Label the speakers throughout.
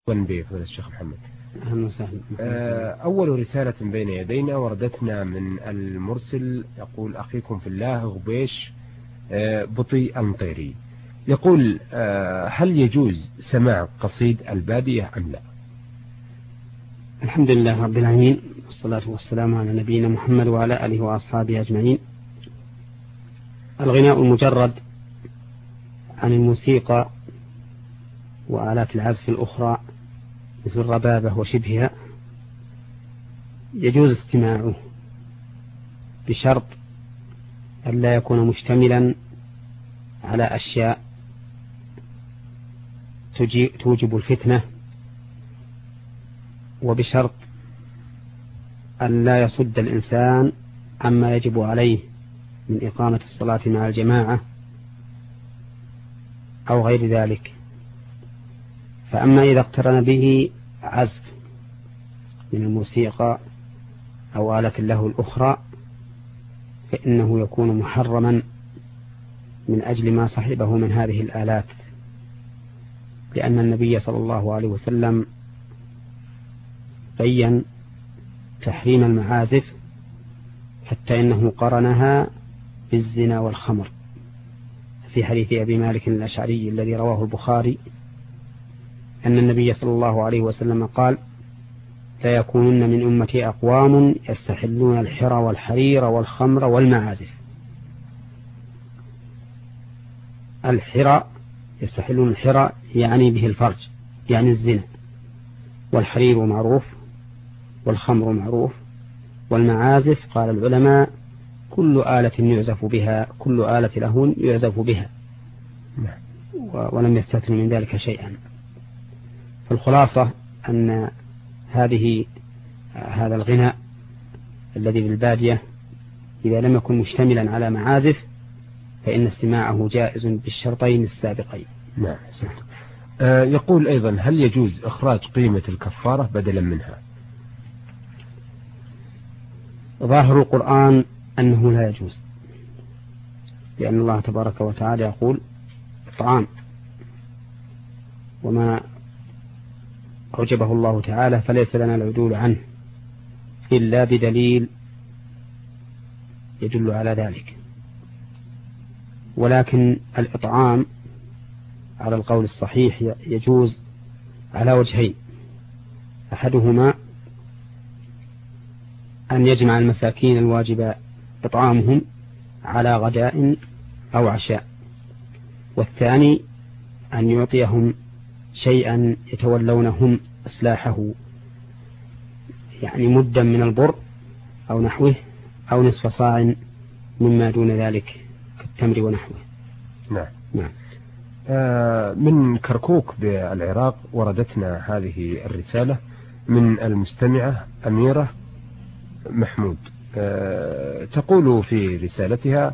Speaker 1: فضيلة الشيخ محمد.
Speaker 2: أهلا وسهلا.
Speaker 1: أول رسالة بين يدينا وردتنا من المرسل، يقول أخيكم في الله غبيش بطي المطيري، يقول هل يجوز سماع قصيد البادية أم لا؟
Speaker 2: الحمد لله رب العالمين، والصلاة والسلام على نبينا محمد وعلى آله وأصحابه أجمعين. الغناء المجرد عن الموسيقى وآلات العزف الأخرى مثل الربابة وشبهها يجوز استماعه بشرط أن لا يكون مشتملا على أشياء توجب الفتنة، وبشرط أن لا يصد الإنسان عما يجب عليه من إقامة الصلاة مع الجماعة أو غير ذلك. فأما إذا اقترن به عزف من الموسيقى أو آلة له الأخرى فإنه يكون محرما من أجل ما صحبه من هذه الآلات، لأن النبي صلى الله عليه وسلم بين تحريم المعازف حتى إنه قرنها بالزنا والخمر في حديث أبي مالك الأشعري الذي رواه البخاري أن النبي صلى الله عليه وسلم قال: لا يكونن من أمتي أقوام يستحلون الحرى والحرير والخمر والمعازف. الحرى يستحلون الحرى يعني به الفرج، يعني الزنا، والحرير معروف والخمر معروف، والمعازف قال العلماء كل آلة يعزف بها، كل آلة لهون يعزف بها، ولم يستثنوا من ذلك شيئا. فالخلاصة أن هذا الغناء الذي بالبادية إذا لم يكن مشتملا على معازف فإن استماعه جائز بالشرطين السابقين.
Speaker 1: نعم. يقول أيضا هل يجوز إخراج قيمة الكفارة بدلا منها؟
Speaker 2: ظاهر القرآن أنه لا يجوز، لأن الله تبارك وتعالى يقول: طعام وما أوجبه الله تعالى فليس لنا العدول عنه إلا بدليل يدل على ذلك. ولكن الإطعام على القول الصحيح يجوز على وجهين: أحدهما أن يجمع المساكين الواجب إطعامهم على غداء أو عشاء، والثاني أن يعطيهم شيئا يتولونهم إصلاحه، يعني مدا من البر أو نحوه أو نصف صاع مما دون ذلك كالتمر ونحوه.
Speaker 1: نعم. من كركوك بالعراق وردتنا هذه الرسالة من المستمعة أميرة محمود، تقول في رسالتها: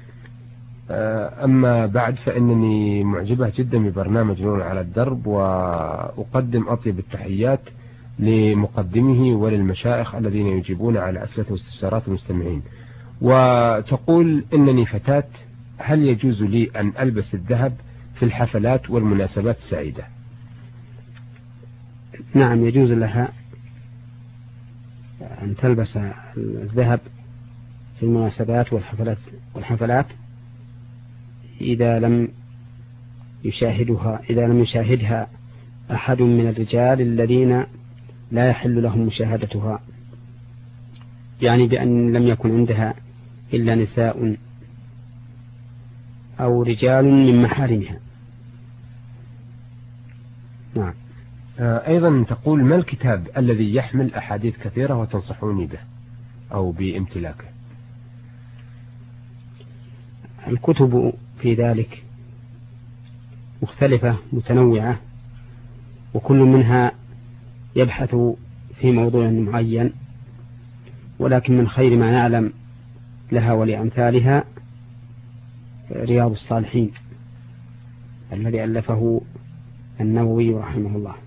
Speaker 1: أما بعد فإنني معجبة جدا ببرنامج نور على الدرب، وأقدم أطيب التحيات لمقدمه وللمشايخ الذين يجيبون على أسئلة واستفسارات المستمعين. وتقول: إنني فتاة، هل يجوز لي أن ألبس الذهب في الحفلات والمناسبات السعيدة؟
Speaker 2: نعم، يجوز لها أن تلبس الذهب في المناسبات والحفلات إذا لم يشاهدها أحد من الرجال الذين لا يحل لهم مشاهدتها، يعني بأن لم يكن عندها إلا نساء أو رجال من محارمها. نعم.
Speaker 1: أيضا تقول: ما الكتاب الذي يحمل أحاديث كثيرة وتنصحوني به أو بامتلاكه؟
Speaker 2: الكتب في ذلك مختلفة متنوعة، وكل منها يبحث في موضوع معين، ولكن من خير ما نعلم لها ولأمثالها رياض الصالحين الذي ألفه النووي رحمه الله.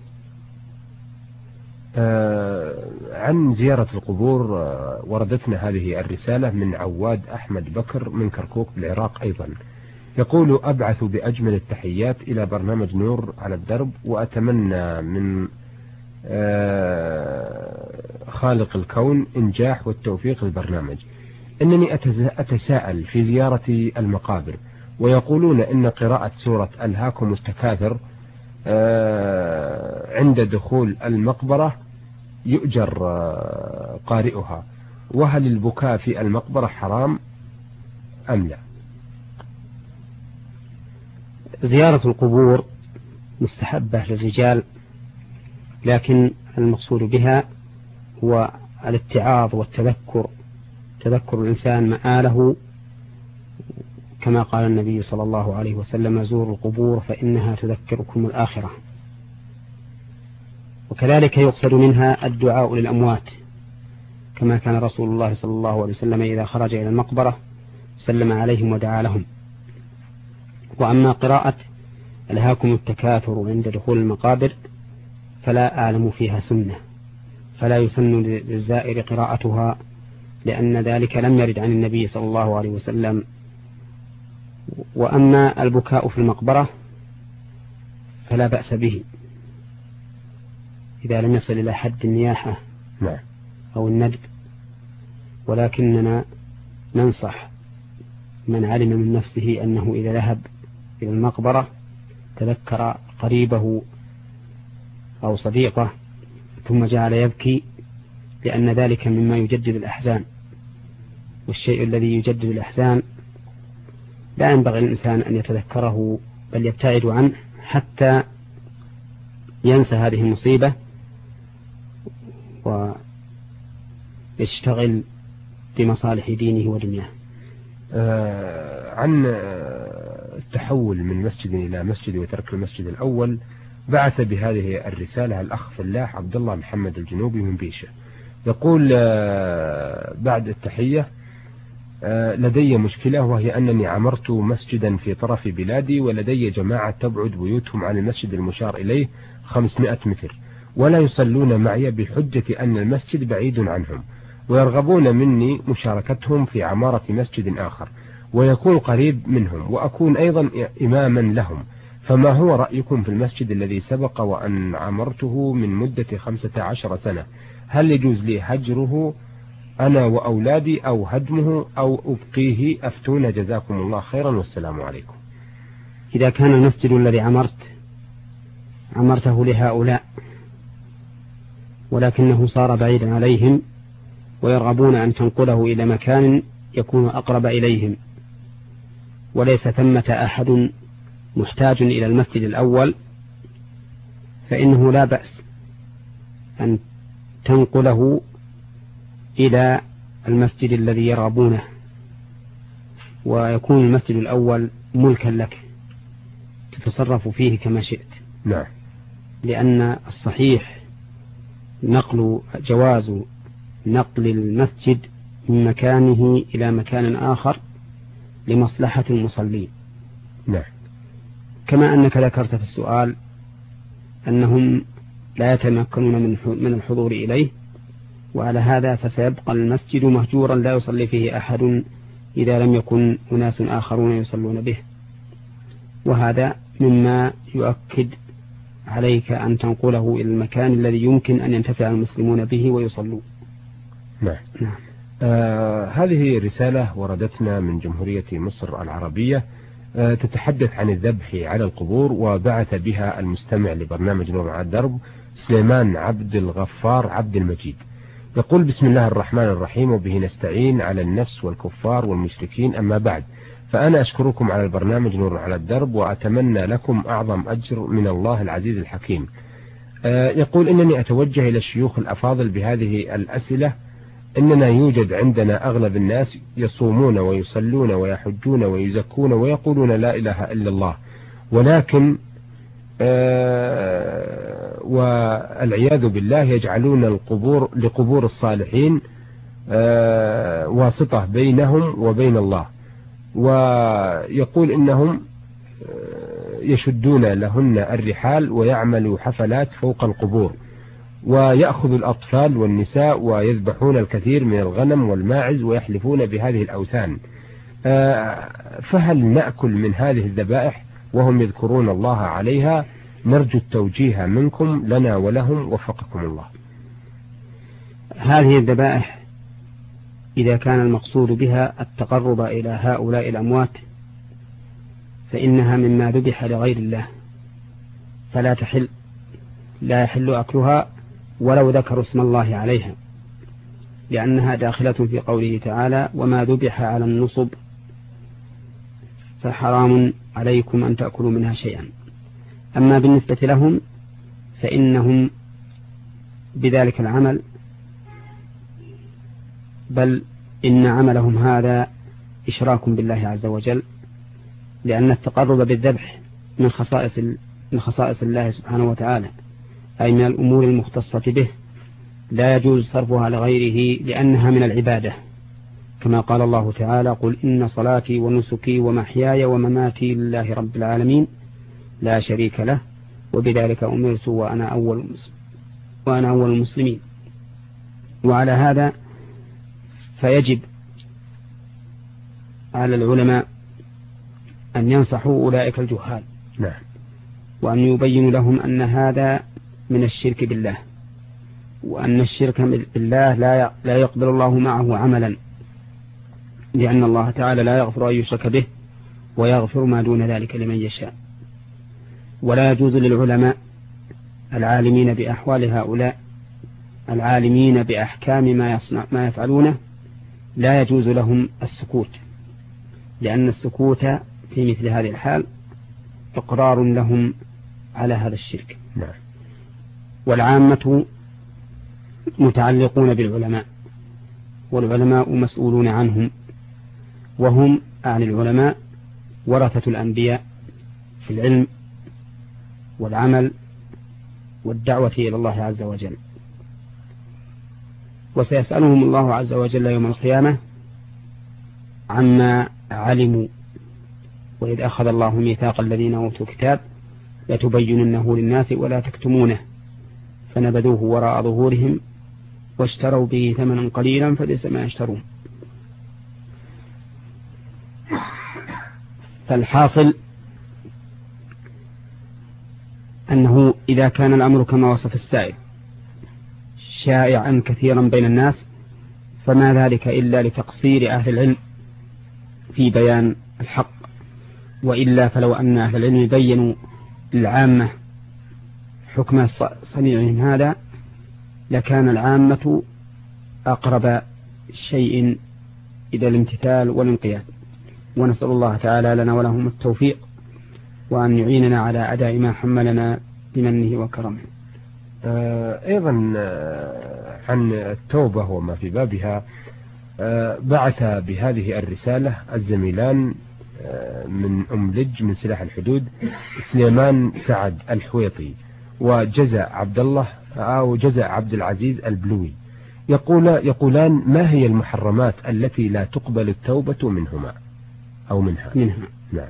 Speaker 1: عن زيارة القبور وردتنا هذه الرسالة من عواد أحمد بكر من كركوك بالعراق أيضا، يقول: أبعث بأجمل التحيات إلى برنامج نور على الدرب، وأتمنى من خالق الكون إنجاح والتوفيق للبرنامج. إنني أتساءل في زيارة المقابر، ويقولون إن قراءة سورة ألهاكم التكاثر عند دخول المقبرة يؤجر قارئها، وهل البكاء في المقبرة حرام أم لا؟
Speaker 2: زيارة القبور مستحبة للرجال، لكن المقصود بها هو الاتعاظ والتذكر، تذكر الإنسان مآله، كما قال النبي صلى الله عليه وسلم: زوروا القبور فإنها تذكركم الآخرة. وكذلك يقصد منها الدعاء للأموات، كما كان رسول الله صلى الله عليه وسلم إذا خرج إلى المقبرة سلم عليهم ودعا لهم. وأما قراءة ألهاكم التكاثر عند دخول المقابر فلا أعلم فيها سنة، فلا يسن للزائر قراءتها، لأن ذلك لم يرد عن النبي صلى الله عليه وسلم. وأما البكاء في المقبرة فلا بأس به إذا لم يصل إلى حد النياحة أو الندب، ولكننا ننصح من علم من نفسه أنه إذا ذهب إلى المقبرة تذكر قريبه أو صديقه ثم جعل يبكي، لأن ذلك مما يجدد الأحزان، والشيء الذي يجدد الأحزان لا ينبغي الإنسان أن يتذكره، بل يبتعد عنه حتى ينسى هذه المصيبة ويشتغل بمصالح دينه ودنياه.
Speaker 1: عن التحول من مسجد إلى مسجد وترك المسجد الأول، بعث بهذه الرسالة الأخ فلاح عبد الله محمد الجنوبي من بيشة. يقول: بعد التحية، لدي مشكلة، وهي أنني عمرت مسجدا في طرف بلادي، ولدي جماعة تبعد بيوتهم عن المسجد المشار إليه 500 متر، ولا يصلون معي بحجة أن المسجد بعيد عنهم، ويرغبون مني مشاركتهم في عمارة مسجد آخر ويكون قريب منهم، وأكون أيضا إماما لهم، فما هو رأيكم في المسجد الذي سبق وأن عمرته من مدة 15 سنة؟ هل يجوز لي هجره أنا وأولادي أو هدمه أو أبقيه؟ أفتونا جزاكم الله خيرا، والسلام عليكم.
Speaker 2: إذا كان المسجد الذي عمرته لهؤلاء ولكنه صار بعيدا عليهم ويرغبون أن تنقله إلى مكان يكون أقرب إليهم، وليس ثمة أحد محتاج إلى المسجد الأول، فإنه لا بأس أن تنقله إلى المسجد الذي يرغبونه، ويكون المسجد الأول ملكا لك تتصرف فيه كما شئت.
Speaker 1: نعم.
Speaker 2: لأن الصحيح جواز نقل المسجد من مكانه إلى مكان آخر لمصلحة المصلين.
Speaker 1: نعم.
Speaker 2: كما أنك ذكرت في السؤال أنهم لا يتمكنون من الحضور إليه، وعلى هذا فسيبقى المسجد مهجورا لا يصلي فيه أحد إذا لم يكن أناس آخرون يصلون به، وهذا مما يؤكد عليك أن تنقله إلى المكان الذي يمكن أن ينتفع المسلمون به ويصلوا.
Speaker 1: نعم. هذه رسالة وردتنا من جمهورية مصر العربية، تتحدث عن الذبح على القبور، وبعث بها المستمع لبرنامج نور على الدرب سليمان عبد الغفار عبد المجيد. يقول: بسم الله الرحمن الرحيم، وبه نستعين على النفس والكفار والمشركين، أما بعد، فأنا أشكركم على البرنامج نور على الدرب، وأتمنى لكم أعظم أجر من الله العزيز الحكيم. يقول: إنني أتوجه إلى الشيوخ الأفاضل بهذه الأسئلة. إننا يوجد عندنا أغلب الناس يصومون ويصلون ويحجون ويزكون ويقولون لا إله إلا الله، ولكن والعياذ بالله يجعلون القبور لقبور الصالحين واسطة بينهم وبين الله، ويقول إنهم يشدون لهن الرحال ويعملوا حفلات فوق القبور، ويأخذ الأطفال والنساء ويذبحون الكثير من الغنم والماعز ويحلفون بهذه الأوثان. فهل نأكل من هذه الذبائح وهم يذكرون الله عليها؟ نرجو التوجيه منكم لنا ولهم وفقكم الله.
Speaker 2: هذه الذبائح إذا كان المقصود بها التقرب إلى هؤلاء الأموات فإنها مما ذبح لغير الله، فلا تحل، لا يحل أكلها ولو ذكروا اسم الله عليها، لأنها داخلة في قوله تعالى: وما ذبح على النصب فحرام عليكم أن تأكلوا منها شيئا. أما بالنسبة لهم فإنهم بذلك العمل، بل إن عملهم هذا إشراك بالله عز وجل، لأن التقرب بالذبح من خصائص الله سبحانه وتعالى، أي من الأمور المختصة به، لا يجوز صرفها لغيره لأنها من العبادة، كما قال الله تعالى: قل إن صلاتي ونسكي ومحياي ومماتي لله رب العالمين لا شريك له وبذلك أمرت وأنا أول المسلمين. وعلى هذا فيجب على العلماء أن ينصحوا أولئك الجهال، وأن يبينوا لهم أن هذا من الشرك بالله، وأن الشرك بالله لا يقبل الله معه عملا، لأن الله تعالى لا يغفر أن يشرك به ويغفر ما دون ذلك لمن يشاء. ولا يجوز للعلماء العالمين بأحوال هؤلاء، العالمين بأحكام ما يفعلونه، لا يجوز لهم السكوت، لأن السكوت في مثل هذه الحال إقرار لهم على هذا الشرك. والعامة متعلقون بالعلماء، والعلماء مسؤولون عنهم، وهم عن العلماء ورثة الأنبياء في العلم والعمل والدعوة إلى الله عز وجل. وسيسألهم الله عز وجل يوم القيامة عما علموا، وإذ أخذ الله ميثاق الذين أوتوا الكتاب لتبيننه للناس ولا تكتمونه فنبذوه وراء ظهورهم واشتروا به ثمنا قليلا فبئس ما يشترون. فالحاصل أنه إذا كان الأمر كما وصف السائل شائعا كثيرا بين الناس، فما ذلك إلا لتقصير أهل العلم في بيان الحق، وإلا فلو أن أهل العلم بينوا للعامة حكم صنيعهم هذا لكان العامة أقرب شيء إلى الامتثال والانقياد. ونسأل الله تعالى لنا ولهم التوفيق، وأن يعيننا على أداء ما حملنا بمنه وكرمه.
Speaker 1: أيضا عن التوبة وما في بابها، بعث بهذه الرسالة الزميلان من أملج من سلاح الحدود سليمان سعد الحويطي وجزء عبد الله أو جزء عبد العزيز البلوي، يقولان: ما هي المحرمات التي لا تقبل التوبة منهما أو منها؟
Speaker 2: نعم.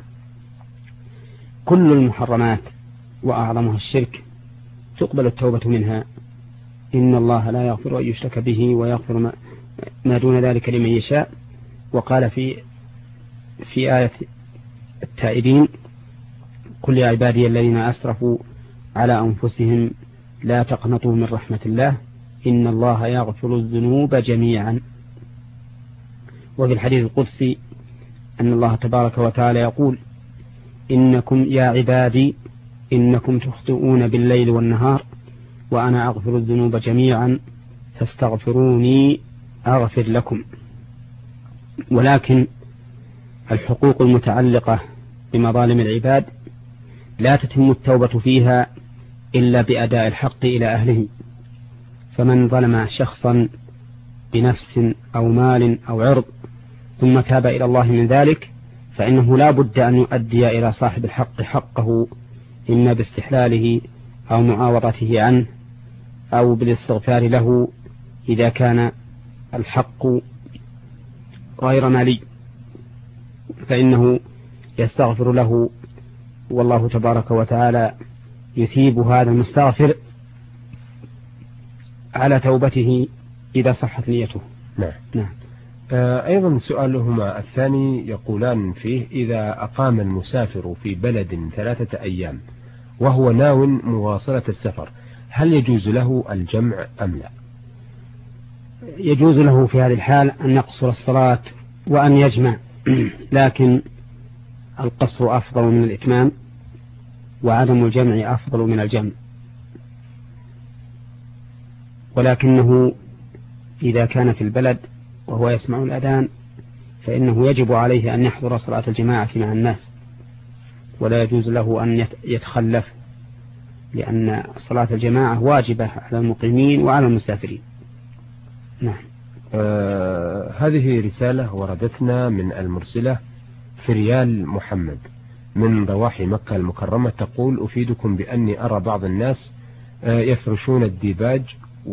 Speaker 2: كل المحرمات وأعظمها الشرك تقبل التوبة منها. إن الله لا يغفر أن يشرك به ويغفر ما دون ذلك لمن يشاء. وقال في آية التائبين: قل يا عبادي الذين أسرفوا على أنفسهم لا تقنطوا من رحمة الله إن الله يغفر الذنوب جميعا. وفي الحديث القدسي أن الله تبارك وتعالى يقول: إنكم يا عبادي إنكم تخطئون بالليل والنهار وأنا أغفر الذنوب جميعا فاستغفروني أغفر لكم. ولكن الحقوق المتعلقة بمظالم العباد لا تتم التوبة فيها إلا بأداء الحق إلى أهله. فمن ظلم شخصا بنفس أو مال أو عرض ثم تاب إلى الله من ذلك فإنه لا بد أن يؤدي إلى صاحب الحق حقه، إما باستحلاله أو معاوضته عنه أو بالاستغفار له إذا كان الحق غير مالي، فإنه يستغفر له، والله تبارك وتعالى يثيب هذا المستغفر على توبته إذا صحت نيته.
Speaker 1: نعم. أيضا سؤالهما الثاني يقولان فيه: إذا أقام المسافر في بلد 3 أيام وهو ناو مواصلة السفر، هل يجوز له الجمع أم لا؟
Speaker 2: يجوز له في هذه الحال أن يقصر الصلاة وأن يجمع، لكن القصر أفضل من الإتمام، وعدم الجمع أفضل من الجمع. ولكنه إذا كان في البلد وهو يسمع الأذان فإنه يجب عليه أن يحضر صلاة الجماعة مع الناس، ولا يجوز له أن يتخلف، لأن صلاة الجماعة واجبة على المقيمين وعلى المسافرين. نعم.
Speaker 1: هذه رسالة وردتنا من المرسلة فريال محمد من ضواحي مكة المكرمة، تقول: أفيدكم بأني أرى بعض الناس يفرشون الديباج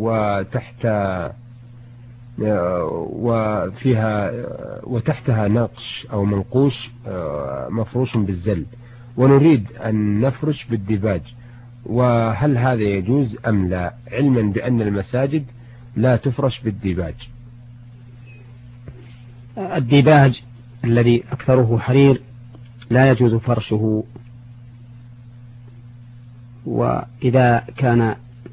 Speaker 1: وتحتها نقش أو منقوش مفروش بالزل، ونريد أن نفرش بالديباج، وهل هذا يجوز أم لا، علما بأن المساجد لا تفرش بالديباج؟
Speaker 2: الديباج الذي أكثره حرير لا يجوز فرشه، وإذا كان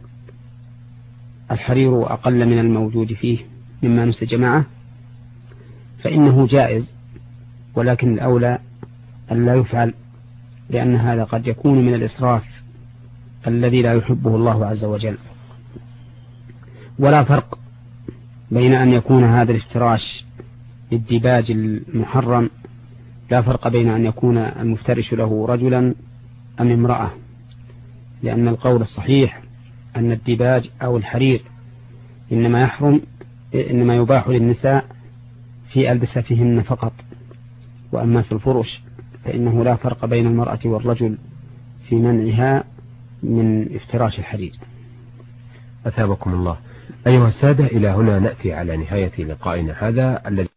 Speaker 2: الحرير أقل من الموجود فيه مما نسج معه فإنه جائز، ولكن الأولى أن لا يفعل، لأن هذا قد يكون من الإسراف الذي لا يحبه الله عز وجل. ولا فرق بين أن يكون هذا الافتراش للديباج المحرم، لا فرق بين أن يكون المفترش له رجلا أم امرأة، لأن القول الصحيح أن الديباج أو الحرير إنما يباح للنساء في ألبستهن فقط، وأما في الفرش فإنه لا فرق بين المرأة والرجل في منعها من افتراش الحرير.
Speaker 1: أثابكم الله. أيها السادة، إلى هنا نأتي على نهاية لقائنا هذا الذي